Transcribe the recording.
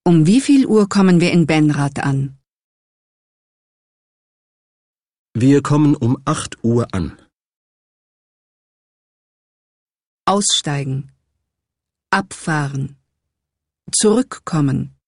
Um wie viel Uhr kommen wir in Benrath an? Wir kommen um 8 Uhr an. Aussteigen. Abfahren. Zurückkommen.